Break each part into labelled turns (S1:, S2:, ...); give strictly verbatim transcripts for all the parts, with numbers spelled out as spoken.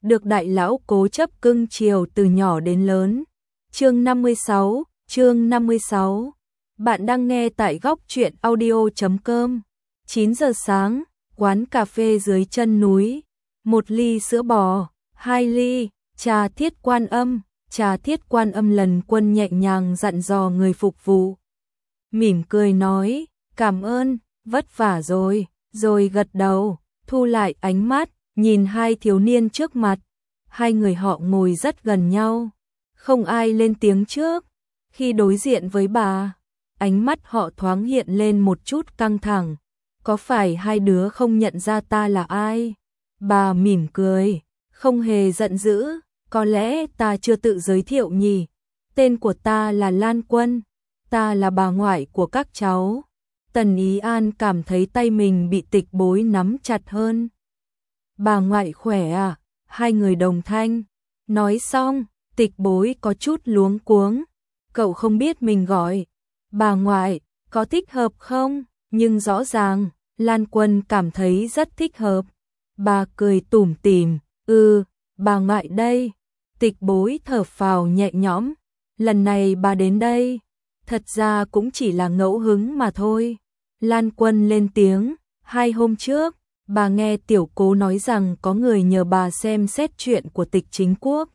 S1: được đại lão cố chấp cưng chiều từ nhỏ đến lớn. Chương năm mươi sáu, chương năm mươi sáu. Bạn đang nghe tại góc truyện audio chấm com. chín giờ sáng, quán cà phê dưới chân núi. Một ly sữa bò, hai ly, trà thiết quan âm. Trà thiết quan âm Lần Quân nhẹ nhàng dặn dò người phục vụ. Mỉm cười nói, cảm ơn, vất vả rồi, rồi gật đầu, thu lại ánh mắt, nhìn hai thiếu niên trước mặt. Hai người họ ngồi rất gần nhau, không ai lên tiếng trước. Khi đối diện với bà, ánh mắt họ thoáng hiện lên một chút căng thẳng. Có phải hai đứa không nhận ra ta là ai? Bà mỉm cười, không hề giận dữ. Có lẽ ta chưa tự giới thiệu nhỉ. Tên của ta là Lan Quân, ta là bà ngoại của các cháu. Tần Ý An cảm thấy tay mình bị Tịch Bối nắm chặt hơn. Bà ngoại khỏe à? Hai người đồng thanh. Nói xong, Tịch Bối có chút luống cuống. Cậu không biết mình gọi bà ngoại có thích hợp không? Nhưng rõ ràng, Lan Quân cảm thấy rất thích hợp. Bà cười tủm tỉm, ừ, bà ngoại đây. Tịch Bối thở phào nhẹ nhõm. Lần này bà đến đây, thật ra cũng chỉ là ngẫu hứng mà thôi. Lan Quân lên tiếng, hai hôm trước, bà nghe Tiểu Cố nói rằng có người nhờ bà xem xét chuyện của Tịch Chính Quốc.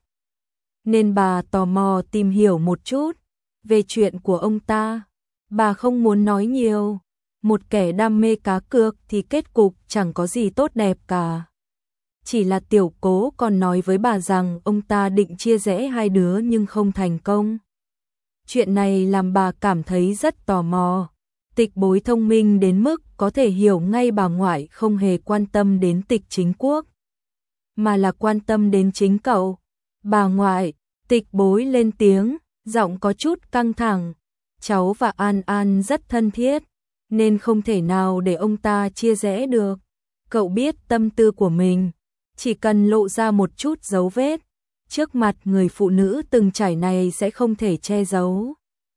S1: Nên bà tò mò tìm hiểu một chút về chuyện của ông ta. Bà không muốn nói nhiều. Một kẻ đam mê cá cược thì kết cục chẳng có gì tốt đẹp cả. Chỉ là Tiểu Cố còn nói với bà rằng ông ta định chia rẽ hai đứa nhưng không thành công. Chuyện này làm bà cảm thấy rất tò mò. Tịch Bối thông minh đến mức có thể hiểu ngay bà ngoại không hề quan tâm đến Tịch Chính Quốc, mà là quan tâm đến chính cậu. Bà ngoại, Tịch Bối lên tiếng, giọng có chút căng thẳng. Cháu và An An rất thân thiết, nên không thể nào để ông ta chia rẽ được. Cậu biết tâm tư của mình, chỉ cần lộ ra một chút dấu vết, trước mặt người phụ nữ từng trải này sẽ không thể che giấu.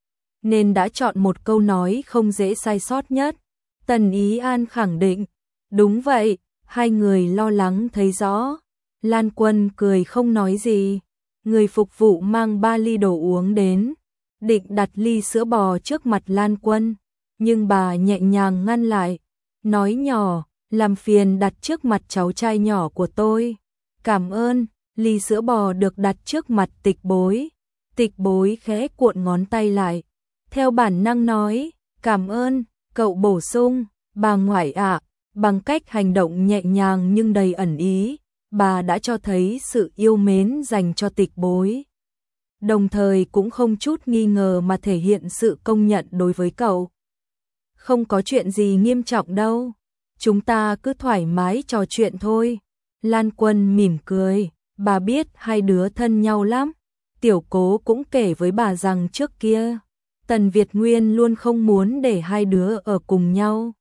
S1: Nên đã chọn một câu nói không dễ sai sót nhất. Tần Ý An khẳng định, đúng vậy, hai người lo lắng thấy rõ. Lan Quân cười không nói gì. Người phục vụ mang ba ly đồ uống đến, định đặt ly sữa bò trước mặt Lan Quân, nhưng bà nhẹ nhàng ngăn lại, nói nhỏ, làm phiền đặt trước mặt cháu trai nhỏ của tôi. Cảm ơn. Ly sữa bò được đặt trước mặt Tịch Bối. Tịch Bối khẽ cuộn ngón tay lại, theo bản năng nói, cảm ơn. Cậu bổ sung, bà ngoại ạ, bằng cách hành động nhẹ nhàng nhưng đầy ẩn ý, bà đã cho thấy sự yêu mến dành cho Tịch Bối. Đồng thời cũng không chút nghi ngờ mà thể hiện sự công nhận đối với cậu. Không có chuyện gì nghiêm trọng đâu, chúng ta cứ thoải mái trò chuyện thôi. Lan Quân mỉm cười, bà biết hai đứa thân nhau lắm. Tiểu Cố cũng kể với bà rằng trước kia, Tần Việt Nguyên luôn không muốn để hai đứa ở cùng nhau.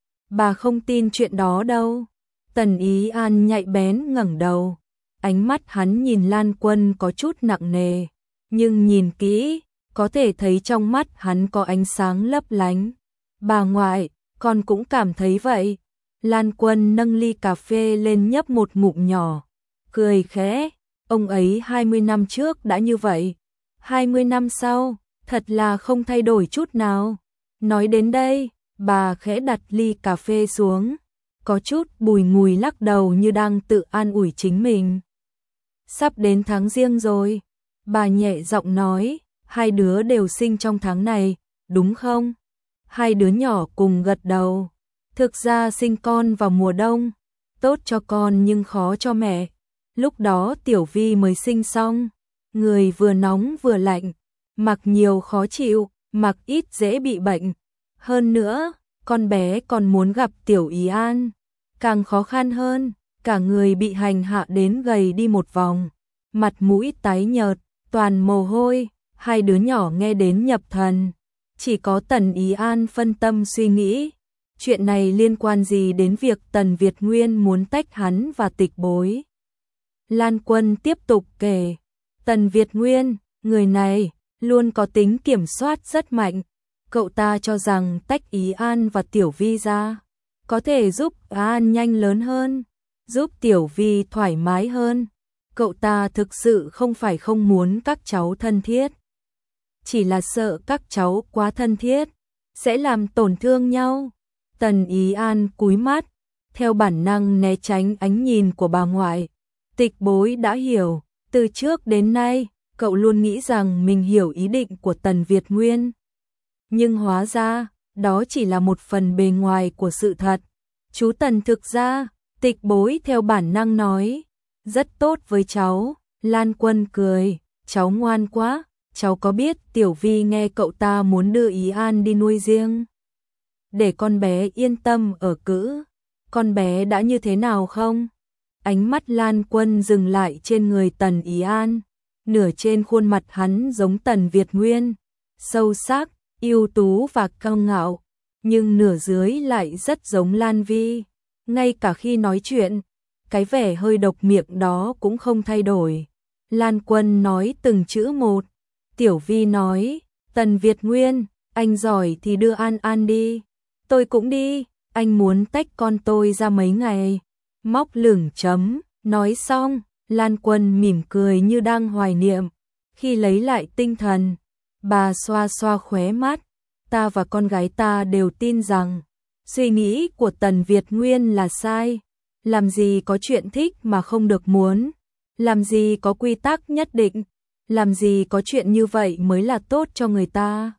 S1: Bà không tin chuyện đó đâu. Tần Ý An nhạy bén ngẩng đầu. Ánh mắt hắn nhìn Lan Quân có chút nặng nề, nhưng nhìn kỹ, có thể thấy trong mắt hắn có ánh sáng lấp lánh. Bà ngoại, con cũng cảm thấy vậy. Lan Quân nâng ly cà phê lên nhấp một ngụm nhỏ, cười khẽ, ông ấy hai mươi năm trước đã như vậy, hai mươi năm sau, thật là không thay đổi chút nào. Nói đến đây, bà khẽ đặt ly cà phê xuống, có chút bùi ngùi lắc đầu như đang tự an ủi chính mình. Sắp đến tháng Giêng rồi, bà nhẹ giọng nói, hai đứa đều sinh trong tháng này, đúng không? Hai đứa nhỏ cùng gật đầu. Thực ra sinh con vào mùa đông, tốt cho con nhưng khó cho mẹ. Lúc đó Tiểu Vi mới sinh xong, người vừa nóng vừa lạnh, mặc nhiều khó chịu, mặc ít dễ bị bệnh. Hơn nữa, con bé còn muốn gặp Tiểu Ý An, càng khó khăn hơn, cả người bị hành hạ đến gầy đi một vòng, mặt mũi tái nhợt, toàn mồ hôi. Hai đứa nhỏ nghe đến nhập thần, chỉ có Tần Ý An phân tâm suy nghĩ. Chuyện này liên quan gì đến việc Tần Việt Nguyên muốn tách hắn và Tịch Bối? Lan Quân tiếp tục kể, Tần Việt Nguyên, người này, luôn có tính kiểm soát rất mạnh. Cậu ta cho rằng tách Ý An và Tiểu Vi ra, có thể giúp An nhanh lớn hơn, giúp Tiểu Vi thoải mái hơn. cậu ta thực sự không phải không muốn các cháu thân thiết, chỉ là sợ các cháu quá thân thiết sẽ làm tổn thương nhau. Tần Ý An cúi mắt, theo bản năng né tránh ánh nhìn của bà ngoại. Tịch Bối đã hiểu, từ trước đến nay, cậu luôn nghĩ rằng mình hiểu ý định của Tần Việt Nguyên. Nhưng hóa ra, đó chỉ là một phần bề ngoài của sự thật. Chú Tần thực ra, Tịch Bối theo bản năng nói, rất tốt với cháu. Lan Quân cười, cháu ngoan quá, cháu có biết Tiểu Vi nghe cậu ta muốn đưa Ý An đi nuôi riêng, để con bé yên tâm ở cữ. Con bé đã như thế nào không? Ánh mắt Lan Quân dừng lại trên người Tần Ý An, nửa trên khuôn mặt hắn giống Tần Việt Nguyên, sâu sắc, ưu tú và cao ngạo, nhưng nửa dưới lại rất giống Lan Vi. Ngay cả khi nói chuyện, cái vẻ hơi độc miệng đó cũng không thay đổi. Lan Quân nói từng chữ một. Tiểu Vi nói, Tần Việt Nguyên, anh giỏi thì đưa An An đi. Tôi cũng đi, anh muốn tách con tôi ra mấy ngày. Móc lửng chấm, nói xong, Lan Quân mỉm cười như đang hoài niệm. Khi lấy lại tinh thần, bà xoa xoa khóe mắt, ta và con gái ta đều tin rằng suy nghĩ của Tần Việt Nguyên là sai. Làm gì có chuyện thích mà không được muốn, làm gì có quy tắc nhất định, làm gì có chuyện như vậy mới là tốt cho người ta.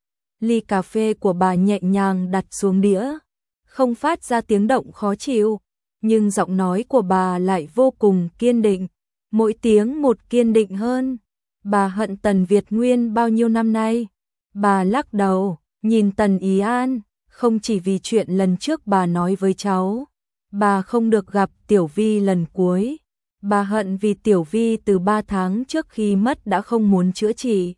S1: Ly cà phê của bà nhẹ nhàng đặt xuống đĩa, không phát ra tiếng động khó chịu, nhưng giọng nói của bà lại vô cùng kiên định, mỗi tiếng một kiên định hơn. Bà hận Tần Việt Nguyên bao nhiêu năm nay. Bà lắc đầu, nhìn Tần Ý An, không chỉ vì chuyện lần trước bà nói với cháu, bà không được gặp Tiểu Vi lần cuối. Bà hận vì Tiểu Vi từ ba tháng trước khi mất đã không muốn chữa trị.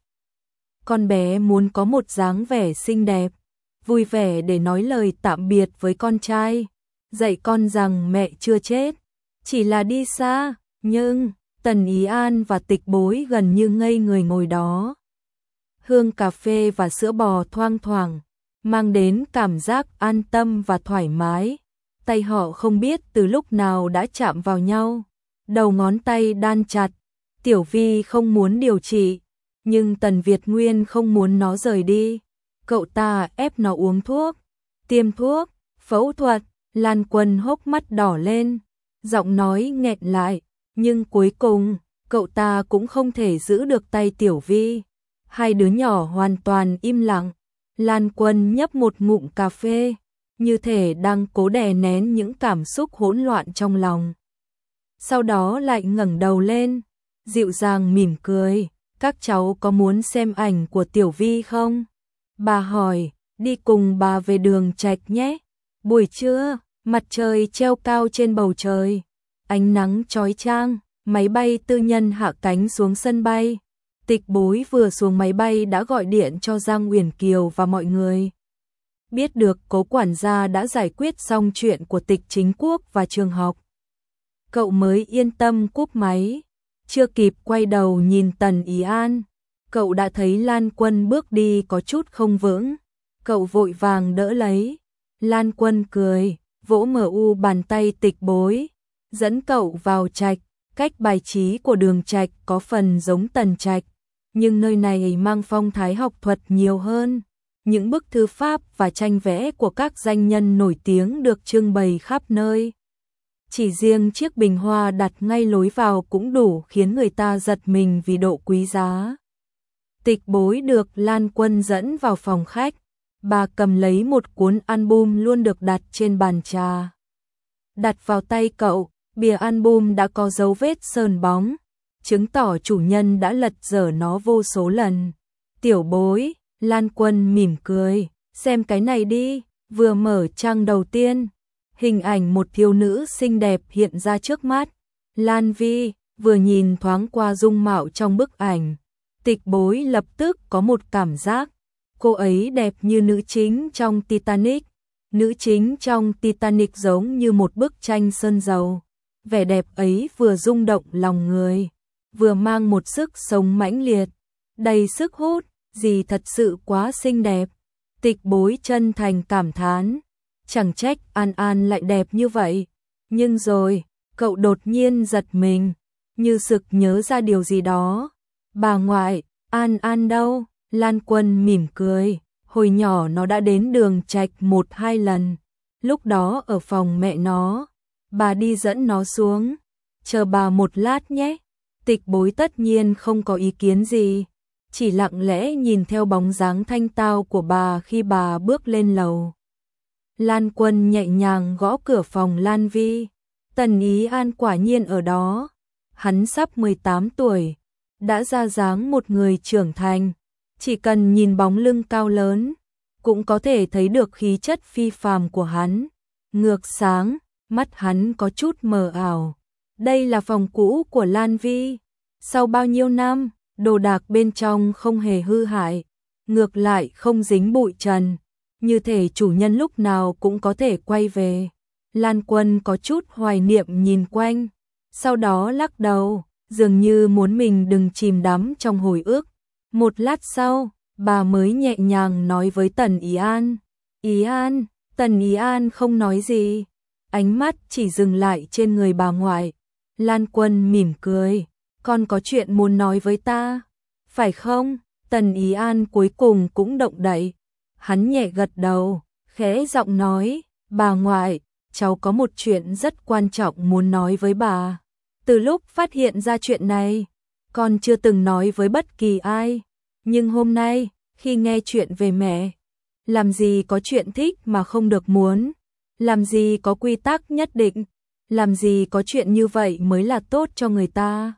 S1: Con bé muốn có một dáng vẻ xinh đẹp, vui vẻ để nói lời tạm biệt với con trai, dạy con rằng mẹ chưa chết, chỉ là đi xa. Nhưng Tần Ý An và Tịch Bối gần như ngây người ngồi đó. Hương cà phê và sữa bò thoang thoảng, mang đến cảm giác an tâm và thoải mái. Tay họ không biết từ lúc nào đã chạm vào nhau, đầu ngón tay đan chặt. Tiểu Vi không muốn điều trị, nhưng Tần Việt Nguyên không muốn nó rời đi. Cậu ta ép nó uống thuốc, tiêm thuốc, phẫu thuật. Lan Quân hốc mắt đỏ lên, giọng nói nghẹn lại, nhưng cuối cùng, cậu ta cũng không thể giữ được tay Tiểu Vi. Hai đứa nhỏ hoàn toàn im lặng. Lan Quân nhấp một ngụm cà phê, như thể đang cố đè nén những cảm xúc hỗn loạn trong lòng. Sau đó lại ngẩng đầu lên, dịu dàng mỉm cười, các cháu có muốn xem ảnh của Tiểu Vi không? Bà hỏi, đi cùng bà về Đường Trạch nhé. Buổi trưa, mặt trời treo cao trên bầu trời, ánh nắng chói chang, máy bay tư nhân hạ cánh xuống sân bay. Tịch Bối vừa xuống máy bay đã gọi điện cho Giang Uyển Kiều và mọi người. Biết được Cố quản gia đã giải quyết xong chuyện của Tịch Chính Quốc và trường học, cậu mới yên tâm cúp máy. Chưa kịp quay đầu nhìn Tần Ý An, cậu đã thấy Lan Quân bước đi có chút không vững. Cậu vội vàng đỡ lấy. Lan Quân cười, vỗ mờ u bàn tay Tịch Bối, dẫn cậu vào trạch. Cách bài trí của Đường Trạch có phần giống Tần Trạch, nhưng nơi này mang phong thái học thuật nhiều hơn. Những bức thư pháp và tranh vẽ của các danh nhân nổi tiếng được trưng bày khắp nơi. Chỉ riêng chiếc bình hoa đặt ngay lối vào cũng đủ khiến người ta giật mình vì độ quý giá. Tịch Bối được Lan Quân dẫn vào phòng khách. Bà cầm lấy một cuốn album luôn được đặt trên bàn trà. Đặt vào tay cậu, bìa album đã có dấu vết sơn bóng, chứng tỏ chủ nhân đã lật dở nó vô số lần. Tiểu Bối, Lan Quân mỉm cười, xem cái này đi. Vừa mở trang đầu tiên, hình ảnh một thiếu nữ xinh đẹp hiện ra trước mắt. Lan Vi vừa nhìn thoáng qua dung mạo trong bức ảnh, Tịch Bối lập tức có một cảm giác, cô ấy đẹp như nữ chính trong Titanic. Nữ chính trong Titanic giống như một bức tranh sơn dầu. Vẻ đẹp ấy vừa rung động lòng người, vừa mang một sức sống mãnh liệt, đầy sức hút, gì thật sự quá xinh đẹp. Tịch Bối chân thành cảm thán, chẳng trách An An lại đẹp như vậy. Nhưng rồi, cậu đột nhiên giật mình, như sực nhớ ra điều gì đó. Bà ngoại, An An đâu? Lan Quân mỉm cười, hồi nhỏ nó đã đến Đường Trạch một hai lần, lúc đó ở phòng mẹ nó, bà đi dẫn nó xuống, chờ bà một lát nhé. Tịch Bối tất nhiên không có ý kiến gì, chỉ lặng lẽ nhìn theo bóng dáng thanh tao của bà khi bà bước lên lầu. Lan Quân nhẹ nhàng gõ cửa phòng Lan Vi, Tần Ý An quả nhiên ở đó, hắn sắp mười tám tuổi, đã ra dáng một người trưởng thành, chỉ cần nhìn bóng lưng cao lớn, cũng có thể thấy được khí chất phi phàm của hắn. Ngược sáng, mắt hắn có chút mờ ảo. Đây là phòng cũ của Lan Vi. Sau bao nhiêu năm, đồ đạc bên trong không hề hư hại, ngược lại không dính bụi trần, như thể chủ nhân lúc nào cũng có thể quay về. Lan Quân có chút hoài niệm nhìn quanh, sau đó lắc đầu, dường như muốn mình đừng chìm đắm trong hồi ức. Một lát sau, bà mới nhẹ nhàng nói với Tần Ý An. Ý An, Tần Ý An không nói gì, ánh mắt chỉ dừng lại trên người bà ngoại. Lan Quân mỉm cười, con có chuyện muốn nói với ta, phải không? Tần Ý An cuối cùng cũng động đậy. Hắn nhẹ gật đầu, khẽ giọng nói, bà ngoại, cháu có một chuyện rất quan trọng muốn nói với bà. Từ lúc phát hiện ra chuyện này, con chưa từng nói với bất kỳ ai, nhưng hôm nay, khi nghe chuyện về mẹ, làm gì có chuyện thích mà không được muốn, làm gì có quy tắc nhất định, làm gì có chuyện như vậy mới là tốt cho người ta.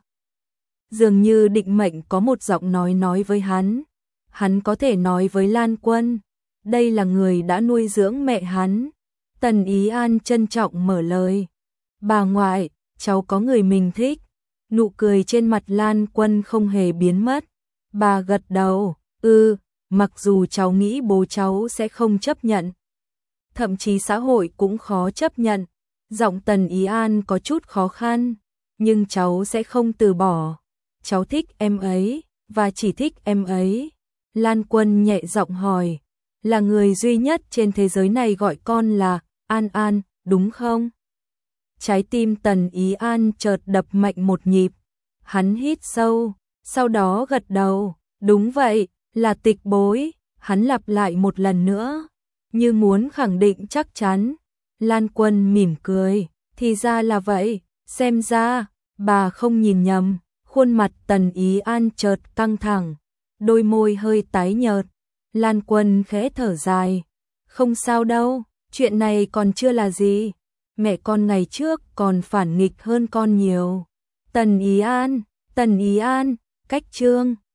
S1: Dường như định mệnh có một giọng nói nói với hắn, hắn có thể nói với Lan Quân, đây là người đã nuôi dưỡng mẹ hắn. Tần Ý An trân trọng mở lời, bà ngoại, cháu có người mình thích. Nụ cười trên mặt Lan Quân không hề biến mất, bà gật đầu, ừ, mặc dù cháu nghĩ bố cháu sẽ không chấp nhận, thậm chí xã hội cũng khó chấp nhận. Giọng Tần Ý An có chút khó khăn, nhưng cháu sẽ không từ bỏ. Cháu thích em ấy, và chỉ thích em ấy. Lan Quân nhẹ giọng hỏi, là người duy nhất trên thế giới này gọi con là An An, đúng không? Trái tim Tần Ý An chợt đập mạnh một nhịp. Hắn hít sâu, sau đó gật đầu, đúng vậy, là Tịch Bối. Hắn lặp lại một lần nữa, như muốn khẳng định chắc chắn. Lan Quân mỉm cười, thì ra là vậy, xem ra, bà không nhìn nhầm. Khuôn mặt Tần Ý An chợt căng thẳng, đôi môi hơi tái nhợt. Lan Quân khẽ thở dài, không sao đâu, chuyện này còn chưa là gì. Mẹ con ngày trước còn phản nghịch hơn con nhiều. Tần Ý An, Tần Ý An, cách chương